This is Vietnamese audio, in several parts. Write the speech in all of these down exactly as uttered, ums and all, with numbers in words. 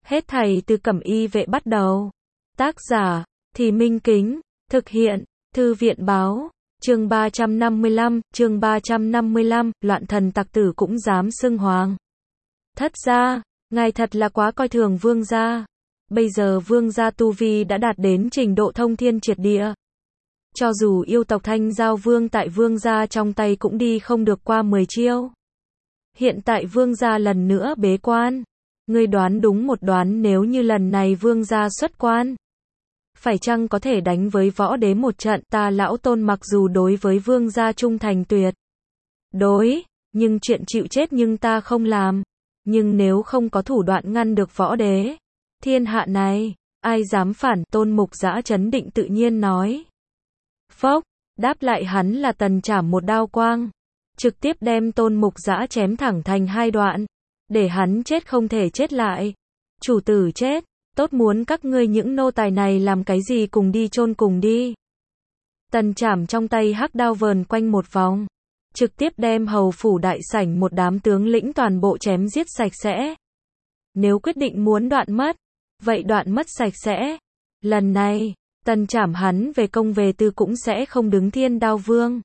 Hết thảy từ Cẩm Y vệ bắt đầu. Tác giả, Thì Minh Kính, thực hiện, Thư viện báo, chương ba trăm năm mươi lăm, chương ba trăm năm mươi lăm, loạn thần tặc tử cũng dám xưng hoàng. Thất gia, ngài thật là quá coi thường vương gia. Bây giờ vương gia tu vi đã đạt đến trình độ thông thiên triệt địa. Cho dù yêu tộc Thanh Giao Vương tại vương gia trong tay cũng đi không được qua mười chiêu. Hiện tại vương gia lần nữa bế quan. Ngươi đoán đúng một đoán, nếu như lần này vương gia xuất quan, phải chăng có thể đánh với võ đế một trận? Ta lão Tôn mặc dù đối với vương gia trung thành tuyệt đối, nhưng chuyện chịu chết nhưng ta không làm. Nhưng nếu không có thủ đoạn ngăn được võ đế, thiên hạ này, ai dám phản? Tôn Mục Dã trấn định tự nhiên nói. Phốc, đáp lại hắn là Tần Trảm một đao quang, trực tiếp đem Tôn Mục Dã chém thẳng thành hai đoạn, để hắn chết không thể chết lại. Chủ tử chết, tốt muốn các ngươi những nô tài này làm cái gì, cùng đi chôn cùng đi. Tần Trảm trong tay hắc đao vờn quanh một vòng, trực tiếp đem hầu phủ đại sảnh một đám tướng lĩnh toàn bộ chém giết sạch sẽ. Nếu quyết định muốn đoạn mất, vậy đoạn mất sạch sẽ. Lần này, Tần Trảm hắn về công về tư cũng sẽ không đứng Thiên Đao Vương.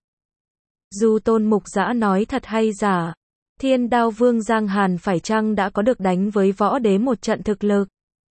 Dù Tôn Mục Dã nói thật hay giả, Thiên Đao Vương Giang Hàn phải chăng đã có được đánh với võ đế một trận thực lực,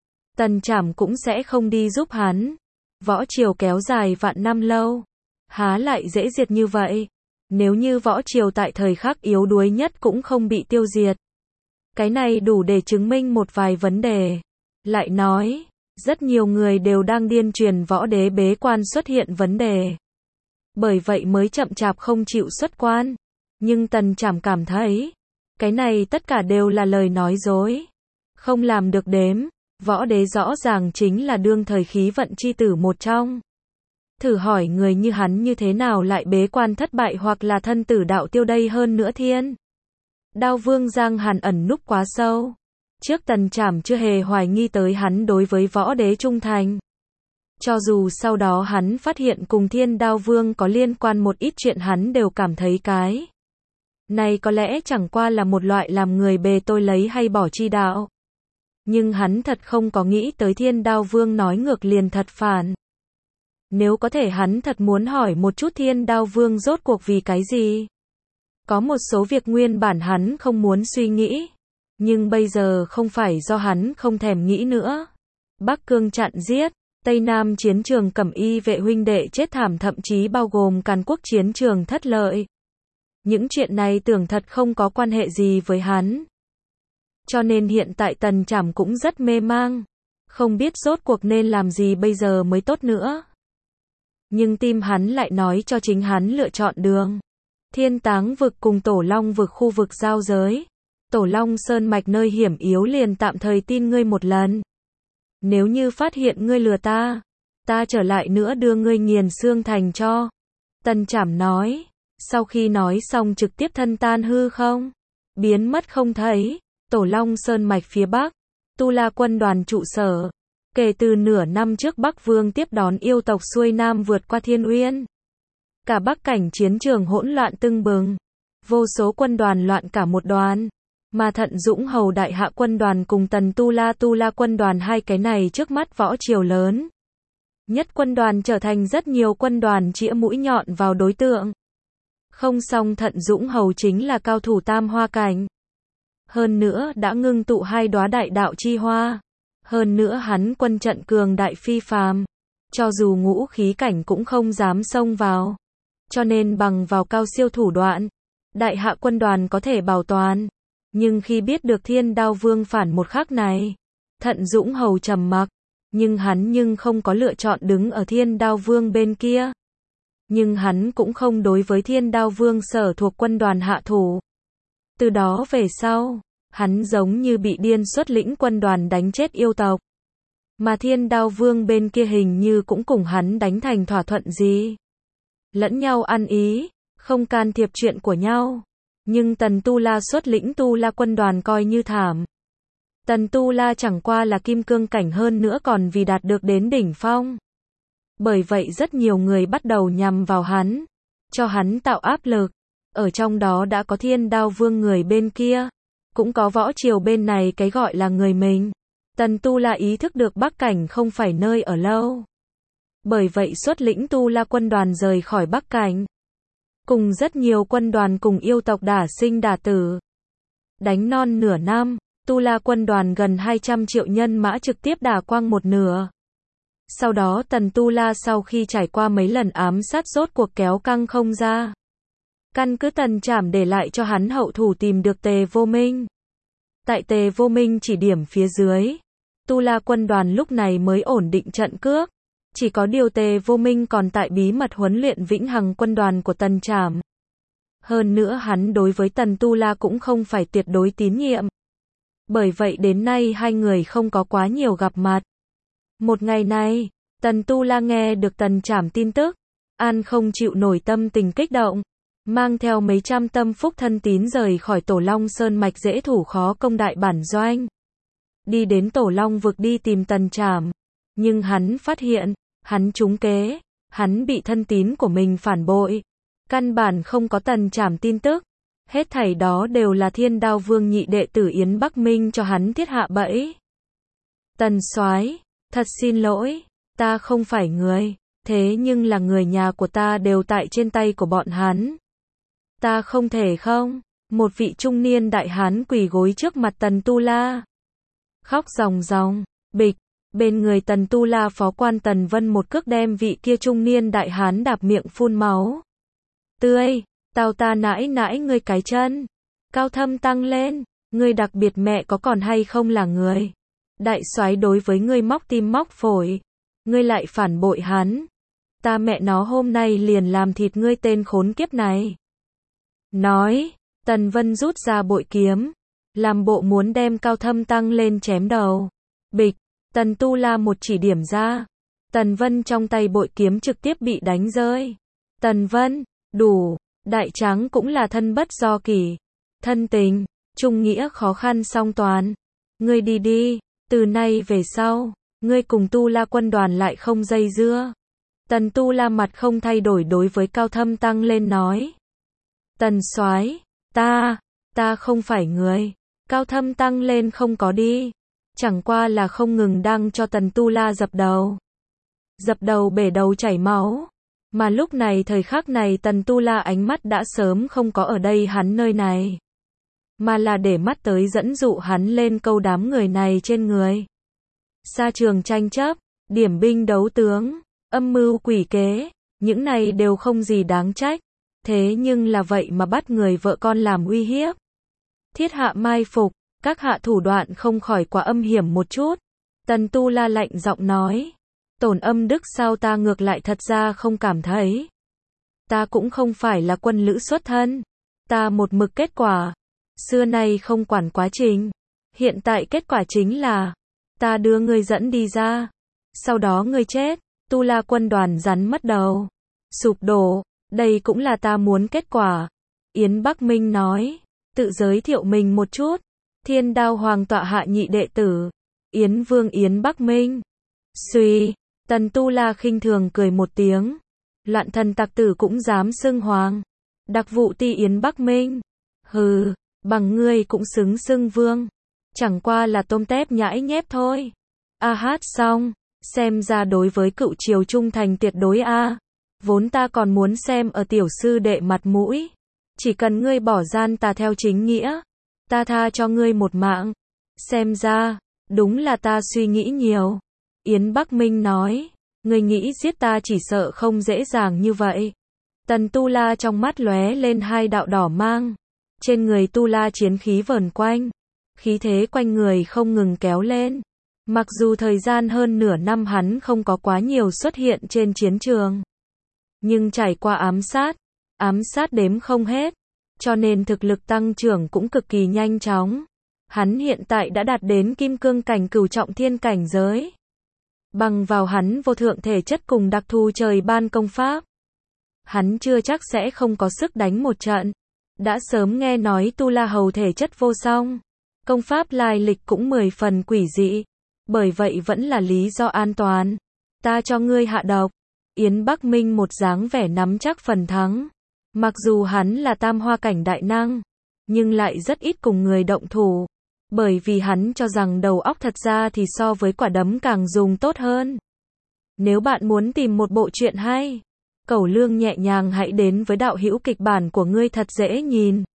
Tần Trảm cũng sẽ không đi giúp hắn. Võ triều kéo dài vạn năm lâu, há lại dễ diệt như vậy. Nếu như võ triều tại thời khắc yếu đuối nhất cũng không bị tiêu diệt, cái này đủ để chứng minh một vài vấn đề. Lại nói, rất nhiều người đều đang điên truyền võ đế bế quan xuất hiện vấn đề, bởi vậy mới chậm chạp không chịu xuất quan. Nhưng Tần Trảm cảm thấy, cái này tất cả đều là lời nói dối, không làm được đếm. Võ đế rõ ràng chính là đương thời khí vận chi tử một trong. Thử hỏi người như hắn như thế nào lại bế quan thất bại hoặc là thân tử đạo tiêu đây? Hơn nữa Thiên Đao Vương Giang Hàn ẩn núp quá sâu. Trước Tần Trảm chưa hề hoài nghi tới hắn đối với võ đế trung thành. Cho dù sau đó hắn phát hiện cùng Thiên Đao Vương có liên quan một ít chuyện, hắn đều cảm thấy cái này có lẽ chẳng qua là một loại làm người bề tôi lấy hay bỏ chi đạo. Nhưng hắn thật không có nghĩ tới Thiên Đao Vương nói ngược liền thật phản. Nếu có thể hắn thật muốn hỏi một chút Thiên Đao Vương rốt cuộc vì cái gì. Có một số việc nguyên bản hắn không muốn suy nghĩ, nhưng bây giờ không phải do hắn không thèm nghĩ nữa. Bắc Cương chặn giết, Tây Nam chiến trường Cẩm Y vệ huynh đệ chết thảm, thậm chí bao gồm Càn Quốc chiến trường thất lợi. Những chuyện này tưởng thật không có quan hệ gì với hắn. Cho nên hiện tại Tần Trảm cũng rất mê mang, không biết rốt cuộc nên làm gì bây giờ mới tốt nữa. Nhưng tim hắn lại nói cho chính hắn lựa chọn đường. Thiên Táng vực cùng Tổ Long vực khu vực giao giới. Tổ Long Sơn mạch nơi hiểm yếu liền tạm thời tin ngươi một lần. Nếu như phát hiện ngươi lừa ta, ta trở lại nữa đưa ngươi nghiền xương thành cho. Tần Trảm nói, sau khi nói xong trực tiếp thân tan hư không, biến mất không thấy. Tổ Long Sơn mạch phía Bắc, Tu La quân đoàn trụ sở. Kể từ nửa năm trước Bắc Vương tiếp đón yêu tộc xuôi nam vượt qua Thiên Uyên, cả Bắc cảnh chiến trường hỗn loạn tưng bừng, vô số quân đoàn loạn cả một đoàn. Mà Thận Dũng hầu đại hạ quân đoàn cùng Tần Tu La Tu La quân đoàn, hai cái này trước mắt võ triều lớn nhất quân đoàn trở thành rất nhiều quân đoàn chĩa mũi nhọn vào đối tượng. Không xong, Thận Dũng hầu chính là cao thủ tam hoa cảnh. Hơn nữa đã ngưng tụ hai đóa đại đạo chi hoa. Hơn nữa hắn quân trận cường đại phi phàm, cho dù ngũ khí cảnh cũng không dám xông vào. Cho nên bằng vào cao siêu thủ đoạn, đại hạ quân đoàn có thể bảo toàn. Nhưng khi biết được Thiên Đao Vương phản một khắc này, Thận Dũng hầu trầm mặc. Nhưng hắn nhưng không có lựa chọn đứng ở Thiên Đao Vương bên kia. Nhưng hắn cũng không đối với Thiên Đao Vương sở thuộc quân đoàn hạ thủ. Từ đó về sau, hắn giống như bị điên xuất lĩnh quân đoàn đánh chết yêu tộc. Mà Thiên Đao Vương bên kia hình như cũng cùng hắn đánh thành thỏa thuận gì. Lẫn nhau ăn ý, không can thiệp chuyện của nhau. Nhưng Tần Tu La xuất lĩnh Tu La quân đoàn coi như thảm. Tần Tu La chẳng qua là kim cương cảnh, hơn nữa còn vì đạt được đến đỉnh phong. Bởi vậy rất nhiều người bắt đầu nhằm vào hắn, cho hắn tạo áp lực. Ở trong đó đã có Thiên Đao Vương người bên kia, cũng có võ triều bên này cái gọi là người mình. Tần Tu La ý thức được Bắc Cảnh không phải nơi ở lâu. Bởi vậy xuất lĩnh Tu La quân đoàn rời khỏi Bắc Cảnh. Cùng rất nhiều quân đoàn cùng yêu tộc đả sinh đả tử. Đánh non nửa năm, Tu La quân đoàn gần hai trăm triệu nhân mã trực tiếp đả quang một nửa. Sau đó Tần Tu La sau khi trải qua mấy lần ám sát rốt cuộc kéo căng không ra. Căn cứ Tần Trảm để lại cho hắn hậu thủ tìm được Tề Vô Minh. Tại Tề Vô Minh chỉ điểm phía dưới, Tu La quân đoàn lúc này mới ổn định trận cước. Chỉ có điều Tề Vô Minh còn tại bí mật huấn luyện vĩnh hằng quân đoàn của Tần Trảm. Hơn nữa hắn đối với Tần Tu La cũng không phải tuyệt đối tín nhiệm. Bởi vậy đến nay hai người không có quá nhiều gặp mặt. Một ngày này, Tần Tu La nghe được Tần Trảm tin tức, an không chịu nổi tâm tình kích động, mang theo mấy trăm tâm phúc thân tín rời khỏi Tổ Long Sơn mạch dễ thủ khó công đại bản doanh. Đi đến Tổ Long vực đi tìm Tần Trảm, nhưng hắn phát hiện, hắn trúng kế, hắn bị thân tín của mình phản bội, căn bản không có Tần Trảm tin tức, hết thảy đó đều là Thiên Đao Vương nhị đệ tử Yến Bắc Minh cho hắn thiết hạ bẫy. Tần soái, thật xin lỗi, ta không phải người, thế nhưng là người nhà của ta đều tại trên tay của bọn hắn. Ta không thể không, một vị trung niên đại hán quỳ gối trước mặt Tần Tu La. Khóc ròng ròng, bịch, bên người Tần Tu La phó quan Tần Vân một cước đem vị kia trung niên đại hán đạp miệng phun máu. Tươi, tao ta nãi nãi ngươi cái chân. Cao Thâm tăng lên, ngươi đặc biệt mẹ có còn hay không là người. Đại soái đối với ngươi móc tim móc phổi, ngươi lại phản bội hắn. Ta mẹ nó hôm nay liền làm thịt ngươi tên khốn kiếp này. Nói, Tần Vân rút ra bội kiếm, làm bộ muốn đem Cao Thâm tăng lên chém đầu. Bịch, Tần Tu La một chỉ điểm ra, Tần Vân trong tay bội kiếm trực tiếp bị đánh rơi. Tần Vân, đủ, đại tráng cũng là thân bất do kỷ, thân tình, trung nghĩa khó khăn song toàn. Ngươi đi đi, từ nay về sau, ngươi cùng Tu La quân đoàn lại không dây dưa. Tần Tu La mặt không thay đổi đối với Cao Thâm tăng lên nói. Tần soái, ta, ta không phải người. Cao Thâm tăng lên không có đi, chẳng qua là không ngừng đang cho Tần Tu La dập đầu. Dập đầu bể đầu chảy máu. Mà lúc này thời khắc này Tần Tu La ánh mắt đã sớm không có ở đây hắn nơi này, mà là để mắt tới dẫn dụ hắn lên câu đám người này trên người. Sa trường tranh chấp, điểm binh đấu tướng, âm mưu quỷ kế, những này đều không gì đáng trách. Thế nhưng là vậy mà bắt người vợ con làm uy hiếp. Thiết hạ mai phục, các hạ thủ đoạn không khỏi quá âm hiểm một chút. Tần Tu La lạnh giọng nói. Tổn âm đức sao ta ngược lại thật ra không cảm thấy. Ta cũng không phải là quân lữ xuất thân. Ta một mực kết quả. Xưa nay không quản quá trình. Hiện tại kết quả chính là ta đưa ngươi dẫn đi ra. Sau đó ngươi chết. Tu La quân đoàn rắn mất đầu. Sụp đổ. Đây cũng là ta muốn kết quả. Yến Bắc Minh nói. Tự giới thiệu mình một chút. Thiên Đao Hoàng tọa hạ nhị đệ tử. Yến Vương Yến Bắc Minh. Suy. Tần Tu La khinh thường cười một tiếng. Loạn thần tặc tử cũng dám xưng hoàng. Đặc vụ ti Yến Bắc Minh. Hừ, bằng ngươi cũng xứng xưng vương. Chẳng qua là tôm tép nhãi nhép thôi. A hát xong. Xem ra đối với cựu triều trung thành tuyệt đối a. Vốn ta còn muốn xem ở tiểu sư đệ mặt mũi. Chỉ cần ngươi bỏ gian tà theo chính nghĩa. Ta tha cho ngươi một mạng. Xem ra, đúng là ta suy nghĩ nhiều. Yến Bắc Minh nói, ngươi nghĩ giết ta chỉ sợ không dễ dàng như vậy. Tần Tu La trong mắt lóe lên hai đạo đỏ mang. Trên người Tu La chiến khí vờn quanh. Khí thế quanh người không ngừng kéo lên. Mặc dù thời gian hơn nửa năm hắn không có quá nhiều xuất hiện trên chiến trường. Nhưng trải qua ám sát, ám sát đếm không hết. Cho nên thực lực tăng trưởng cũng cực kỳ nhanh chóng. Hắn hiện tại đã đạt đến kim cương cảnh cửu trọng thiên cảnh giới. Bằng vào hắn vô thượng thể chất cùng đặc thù trời ban công pháp. Hắn chưa chắc sẽ không có sức đánh một trận. Đã sớm nghe nói Tu La hầu thể chất vô song. Công pháp lai lịch cũng mười phần quỷ dị. Bởi vậy vẫn là lý do an toàn. Ta cho ngươi hạ độc. Yến Bắc Minh một dáng vẻ nắm chắc phần thắng. Mặc dù hắn là tam hoa cảnh đại năng. Nhưng lại rất ít cùng người động thủ. Bởi vì hắn cho rằng đầu óc thật ra thì so với quả đấm càng dùng tốt hơn. Nếu bạn muốn tìm một bộ truyện hay, Cẩu Lương nhẹ nhàng hãy đến với đạo hữu kịch bản của ngươi thật dễ nhìn.